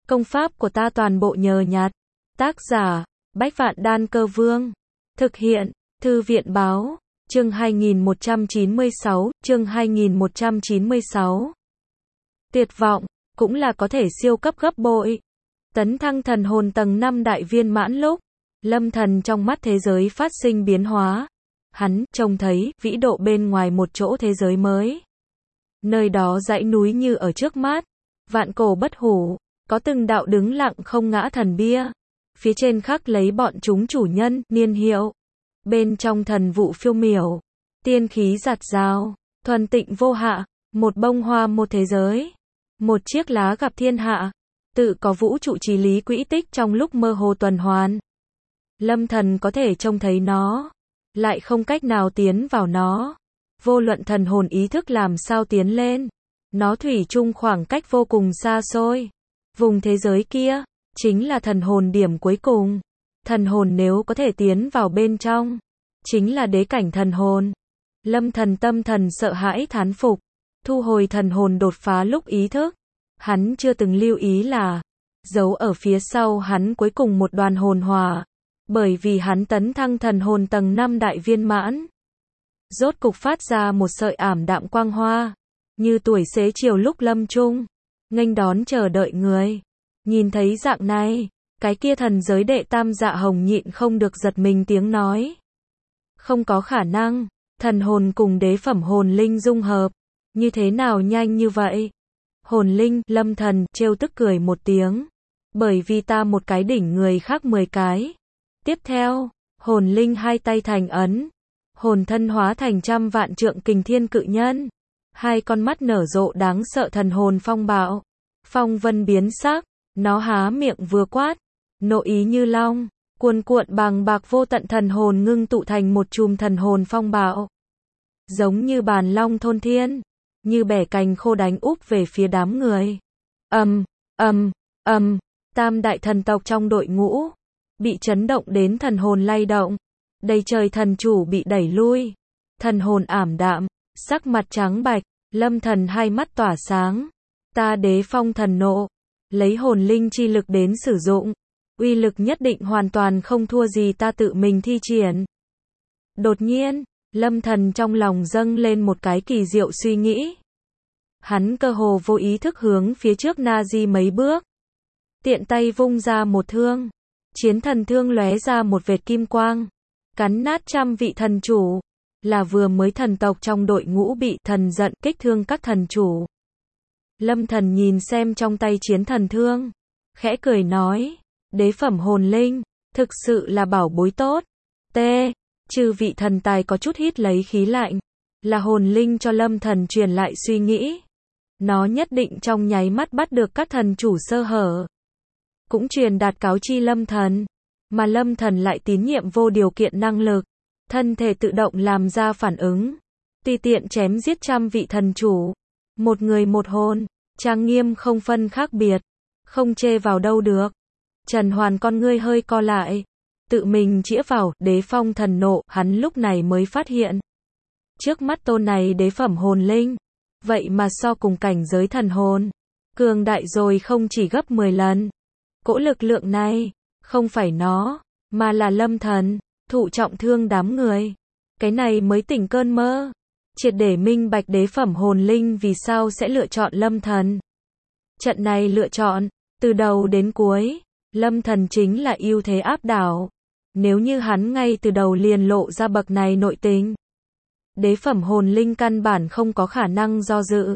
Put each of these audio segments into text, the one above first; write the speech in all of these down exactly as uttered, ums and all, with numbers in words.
Công pháp của ta toàn bộ nhờ nhặt. Tác giả, Bách Vạn Đan Cơ Vương. Thực hiện, Thư viện Báo. Chương hai nghìn một trăm chín mươi sáu, chương hai nghìn một trăm chín mươi sáu. Tuyệt vọng, cũng là có thể siêu cấp gấp bội. Tấn thăng thần hồn tầng năm đại viên mãn lúc, Lâm Thần trong mắt thế giới phát sinh biến hóa. Hắn trông thấy vĩ độ bên ngoài một chỗ thế giới mới. Nơi đó dãy núi như ở trước mắt, vạn cổ bất hủ, có từng đạo đứng lặng không ngã thần bia. Phía trên khắc lấy bọn chúng chủ nhân, niên hiệu. Bên trong thần vụ phiêu miểu, tiên khí giạt rào, thuần tịnh vô hạ, một bông hoa một thế giới, một chiếc lá gặp thiên hạ, tự có vũ trụ trí lý quỹ tích trong lúc mơ hồ tuần hoàn. Lâm Thần có thể trông thấy nó, lại không cách nào tiến vào nó. Vô luận thần hồn ý thức làm sao tiến lên, nó thủy chung khoảng cách vô cùng xa xôi. Vùng thế giới kia, chính là thần hồn điểm cuối cùng. Thần hồn nếu có thể tiến vào bên trong, chính là đế cảnh thần hồn. Lâm Thần tâm thần sợ hãi thán phục, thu hồi thần hồn đột phá lúc ý thức. Hắn chưa từng lưu ý là, giấu ở phía sau hắn cuối cùng một đoàn hồn hỏa. Bởi vì hắn tấn thăng thần hồn tầng năm đại viên mãn. Rốt cục phát ra một sợi ảm đạm quang hoa, như tuổi xế chiều lúc lâm chung, nghênh đón chờ đợi người. Nhìn thấy dạng này, cái kia thần giới đệ tam Dạ Hồng nhịn không được giật mình tiếng nói. Không có khả năng, thần hồn cùng đế phẩm hồn linh dung hợp, như thế nào nhanh như vậy? Hồn linh, Lâm Thần, trêu tức cười một tiếng. Bởi vì ta một cái đỉnh người khác mười cái. Tiếp theo, hồn linh hai tay thành ấn. Hồn thân hóa thành trăm vạn trượng kình thiên cự nhân. Hai con mắt nở rộ đáng sợ thần hồn phong bạo. Phong vân biến sắc, nó há miệng vừa quát. Nộ ý như long, cuồn cuộn bàng bạc vô tận thần hồn ngưng tụ thành một chùm thần hồn phong bạo. Giống như bàn long thôn thiên, như bẻ cành khô đánh úp về phía đám người. Ầm, ầm, ầm, tam đại thần tộc trong đội ngũ bị chấn động đến thần hồn lay động. Đầy trời thần chủ bị đẩy lui. Thần hồn ảm đạm, sắc mặt trắng bạch, Lâm Thần hai mắt tỏa sáng. Ta đế phong thần nộ, lấy hồn linh chi lực đến sử dụng, uy lực nhất định hoàn toàn không thua gì ta tự mình thi triển. Đột nhiên, Lâm Thần trong lòng dâng lên một cái kỳ diệu suy nghĩ. Hắn cơ hồ vô ý thức hướng phía trước na di mấy bước. Tiện tay vung ra một thương. Chiến thần thương lóe ra một vệt kim quang, cắn nát trăm vị thần chủ, là vừa mới thần tộc trong đội ngũ bị thần giận kích thương các thần chủ. Lâm Thần nhìn xem trong tay chiến thần thương, khẽ cười nói, đế phẩm hồn linh, thực sự là bảo bối tốt. T. Chư vị thần tài có chút hít lấy khí lạnh, là hồn linh cho Lâm Thần truyền lại suy nghĩ. Nó nhất định trong nháy mắt bắt được các thần chủ sơ hở. Cũng truyền đạt cáo chi Lâm Thần, mà Lâm Thần lại tín nhiệm vô điều kiện năng lực, thân thể tự động làm ra phản ứng, tùy tiện chém giết trăm vị thần chủ, một người một hồn, trang nghiêm không phân khác biệt, không chê vào đâu được. Trần Hoàn con ngươi hơi co lại, tự mình chĩa vào đế phong thần nộ, hắn lúc này mới phát hiện, trước mắt tôn này đế phẩm hồn linh, vậy mà so cùng cảnh giới thần hồn, cường đại rồi không chỉ gấp mười lần. Cỗ lực lượng này, không phải nó, mà là Lâm Thần, thụ trọng thương đám người. Cái này mới tỉnh cơn mơ. Triệt để minh bạch đế phẩm hồn linh vì sao sẽ lựa chọn Lâm Thần. Trận này lựa chọn, từ đầu đến cuối, Lâm Thần chính là ưu thế áp đảo. Nếu như hắn ngay từ đầu liền lộ ra bậc này nội tình, đế phẩm hồn linh căn bản không có khả năng do dự.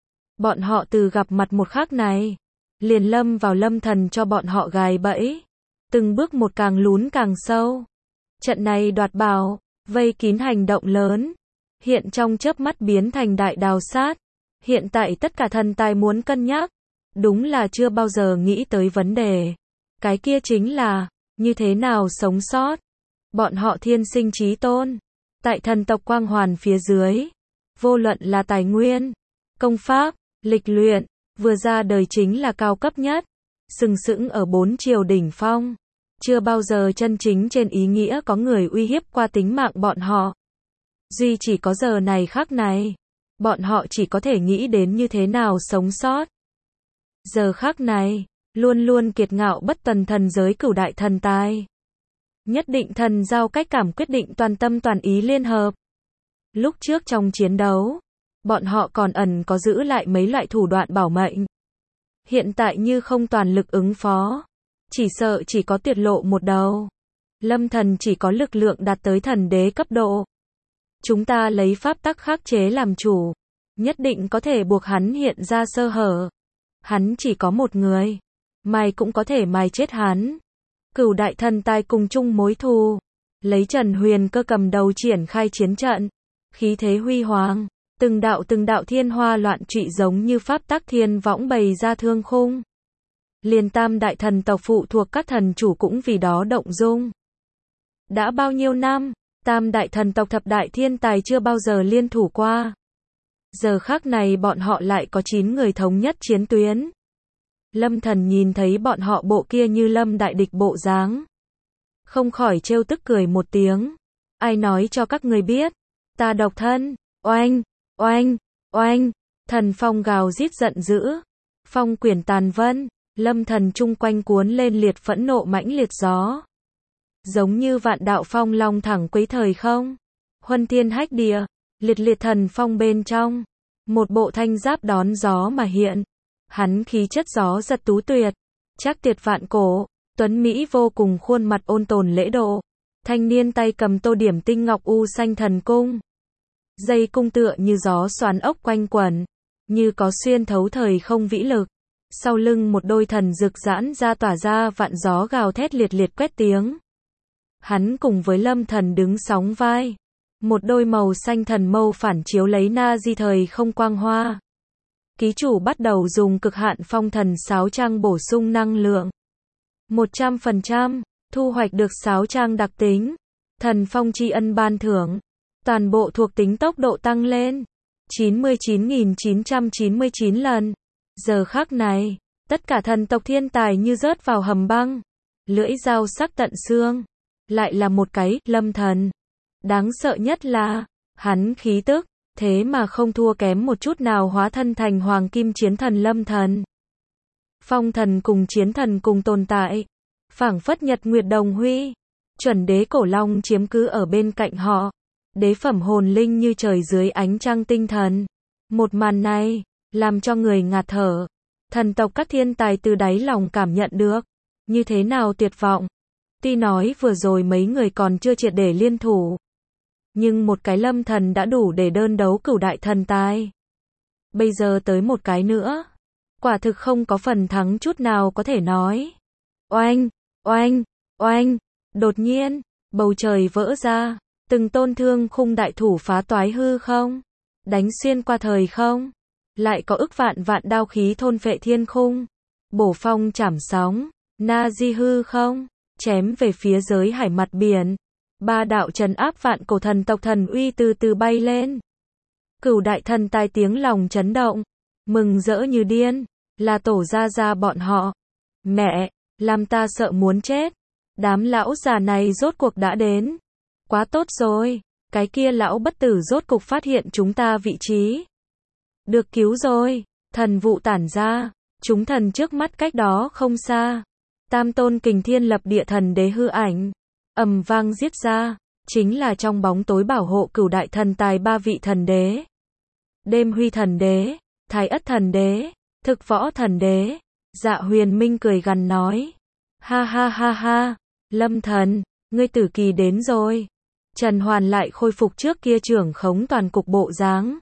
Bọn họ từ gặp mặt một khắc này, liền lâm vào Lâm Thần cho bọn họ gài bẫy, từng bước một càng lún càng sâu. Trận này đoạt bảo, vây kín hành động lớn, hiện trong chớp mắt biến thành đại đào sát. Hiện tại tất cả thần tài muốn cân nhắc, đúng là chưa bao giờ nghĩ tới vấn đề. Cái kia chính là, như thế nào sống sót. Bọn họ thiên sinh chí tôn, tại thần tộc quang hoàn phía dưới, vô luận là tài nguyên, công pháp, lịch luyện, vừa ra đời chính là cao cấp nhất, sừng sững ở bốn triều đỉnh phong. Chưa bao giờ chân chính trên ý nghĩa có người uy hiếp qua tính mạng bọn họ. Duy chỉ có giờ này khắc này, bọn họ chỉ có thể nghĩ đến như thế nào sống sót. Giờ khắc này, luôn luôn kiệt ngạo bất tuần thần giới cửu đại thần tài. Nhất định thần giao cách cảm quyết định toàn tâm toàn ý liên hợp. Lúc trước trong chiến đấu, bọn họ còn ẩn có giữ lại mấy loại thủ đoạn bảo mệnh. Hiện tại như không toàn lực ứng phó, chỉ sợ chỉ có tiệt lộ một đầu. Lâm Thần chỉ có lực lượng đạt tới thần đế cấp độ. Chúng ta lấy pháp tắc khắc chế làm chủ, nhất định có thể buộc hắn hiện ra sơ hở. Hắn chỉ có một người, mày cũng có thể mài chết hắn. Cửu đại thần tài cùng chung mối thù, lấy Trần Huyền Cơ cầm đầu triển khai chiến trận, khí thế huy hoàng, từng đạo từng đạo thiên hoa loạn trụy giống như pháp tắc thiên võng bày ra thương khung. Liền tam đại thần tộc phụ thuộc các thần chủ cũng vì đó động dung. Đã bao nhiêu năm, tam đại thần tộc thập đại thiên tài chưa bao giờ liên thủ qua. Giờ khắc này bọn họ lại có chín người thống nhất chiến tuyến. Lâm Thần nhìn thấy bọn họ bộ kia như lâm đại địch bộ dáng, không khỏi trêu tức cười một tiếng. Ai nói cho các người biết, ta độc thân, oanh, oanh, oanh, thần phong gào rít giận dữ, phong quyển tàn vân, Lâm Thần chung quanh cuốn lên liệt phẫn nộ mãnh liệt gió. Giống như vạn đạo phong long thẳng quấy thời không, huân thiên hách địa, liệt liệt thần phong bên trong, một bộ thanh giáp đón gió mà hiện. Hắn khí chất gió giật tú tuyệt, chắc tuyệt vạn cổ, tuấn Mỹ vô cùng, khuôn mặt ôn tồn lễ độ. Thanh niên tay cầm tô điểm tinh ngọc u xanh thần cung. Dây cung tựa như gió xoắn ốc quanh quẩn, như có xuyên thấu thời không vĩ lực. Sau lưng một đôi thần rực giãn ra tỏa ra vạn gió gào thét liệt liệt quét tiếng. Hắn cùng với Lâm Thần đứng sóng vai. Một đôi màu xanh thần mâu phản chiếu lấy na di thời không quang hoa. Ký chủ bắt đầu dùng cực hạn phong thần sáo trang bổ sung năng lượng. một trăm phần trăm, thu hoạch được sáo trang đặc tính. Thần phong tri ân ban thưởng. Toàn bộ thuộc tính tốc độ tăng lên. chín mươi chín nghìn chín trăm chín mươi chín lần. Giờ khắc này, tất cả thần tộc thiên tài như rớt vào hầm băng. Lưỡi dao sắc tận xương. Lại là một cái, Lâm Thần. Đáng sợ nhất là, hắn khí tức, thế mà không thua kém một chút nào hóa thân thành hoàng kim chiến thần Lâm Thần. Phong thần cùng chiến thần cùng tồn tại, phảng phất nhật nguyệt đồng huy, chuẩn đế cổ long chiếm cứ ở bên cạnh họ, đế phẩm hồn linh như trời dưới ánh trăng tinh thần. Một màn này, làm cho người ngạt thở, thần tộc các thiên tài từ đáy lòng cảm nhận được, như thế nào tuyệt vọng. Tuy nói vừa rồi mấy người còn chưa triệt để liên thủ, nhưng một cái Lâm Thần đã đủ để đơn đấu cửu đại thần tài. Bây giờ tới một cái nữa, quả thực không có phần thắng chút nào có thể nói. Oanh, oanh, oanh, đột nhiên, bầu trời vỡ ra, từng tôn thương khung đại thủ phá toái hư không, đánh xuyên qua thời không, lại có ức vạn vạn đao khí thôn phệ thiên khung, bổ phong chảm sóng, na di hư không, chém về phía giới hải mặt biển. Ba đạo trấn áp vạn cổ thần tộc thần uy từ từ bay lên. Cửu đại thần tài tiếng lòng chấn động, mừng rỡ như điên, là tổ gia gia bọn họ. Mẹ, làm ta sợ muốn chết. Đám lão già này rốt cuộc đã đến. Quá tốt rồi, cái kia lão bất tử rốt cục phát hiện chúng ta vị trí. Được cứu rồi, thần vụ tản ra, chúng thần trước mắt cách đó không xa. Tam tôn kình thiên lập địa thần đế hư ảnh. Ầm vang giết ra, chính là trong bóng tối bảo hộ cửu đại thần tài ba vị thần đế. Đêm huy thần đế, thái ất thần đế, thực võ thần đế. Dạ Huyền Minh cười gằn nói. Ha ha ha ha, Lâm Thần, ngươi tử kỳ đến rồi. Trần Hoàn lại khôi phục trước kia trưởng khống toàn cục bộ dáng.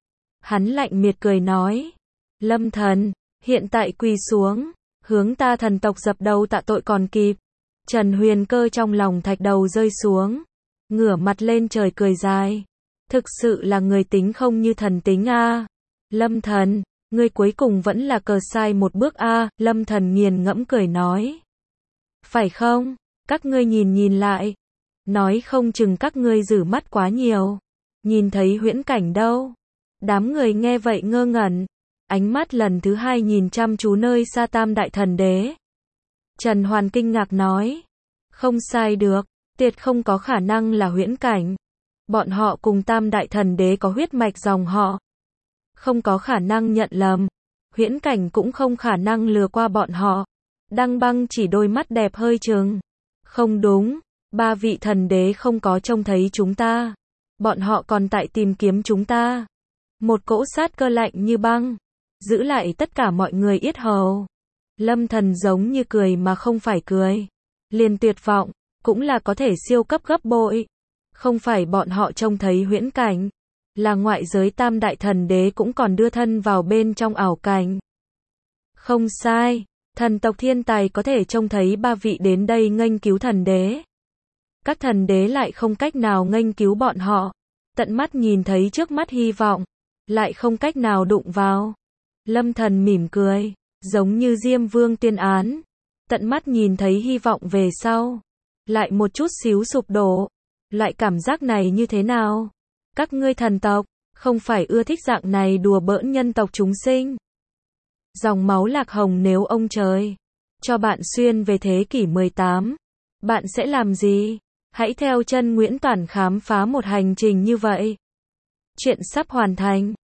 Hắn lạnh miệt cười nói. Lâm Thần, hiện tại quỳ xuống, hướng ta thần tộc dập đầu tạ tội còn kịp. Trần Huyền Cơ trong lòng thạch đầu rơi xuống, ngửa mặt lên trời cười dài. Thực sự là người tính không như thần tính a. À. Lâm Thần, ngươi cuối cùng vẫn là cờ sai một bước a. À. Lâm Thần nghiền ngẫm cười nói. Phải không? Các ngươi nhìn nhìn lại. Nói không chừng các ngươi rử mắt quá nhiều. Nhìn thấy huyễn cảnh đâu. Đám người nghe vậy ngơ ngẩn. Ánh mắt lần thứ hai nhìn chăm chú nơi xa tam đại thần đế. Trần Hoàn kinh ngạc nói. Không sai được, tuyệt không có khả năng là huyễn cảnh. Bọn họ cùng tam đại thần đế có huyết mạch dòng họ. Không có khả năng nhận lầm. Huyễn cảnh cũng không khả năng lừa qua bọn họ. Đăng Băng chỉ đôi mắt đẹp hơi trừng. Không đúng, ba vị thần đế không có trông thấy chúng ta. Bọn họ còn tại tìm kiếm chúng ta. Một cỗ sát cơ lạnh như băng, giữ lại tất cả mọi người yết hầu. Lâm Thần giống như cười mà không phải cười. Liền tuyệt vọng, cũng là có thể siêu cấp gấp bội. Không phải bọn họ trông thấy huyễn cảnh, là ngoại giới tam đại thần đế cũng còn đưa thân vào bên trong ảo cảnh. Không sai, thần tộc thiên tài có thể trông thấy ba vị đến đây nghênh cứu thần đế. Các thần đế lại không cách nào nghênh cứu bọn họ. Tận mắt nhìn thấy trước mắt hy vọng, lại không cách nào đụng vào. Lâm Thần mỉm cười, giống như Diêm Vương tuyên án. Tận mắt nhìn thấy hy vọng về sau, lại một chút xíu sụp đổ. Loại cảm giác này như thế nào? Các ngươi thần tộc, không phải ưa thích dạng này đùa bỡn nhân tộc chúng sinh. Dòng máu lạc hồng nếu ông trời cho bạn xuyên về thế kỷ mười tám, bạn sẽ làm gì? Hãy theo chân Nguyễn Toản khám phá một hành trình như vậy. Chuyện sắp hoàn thành.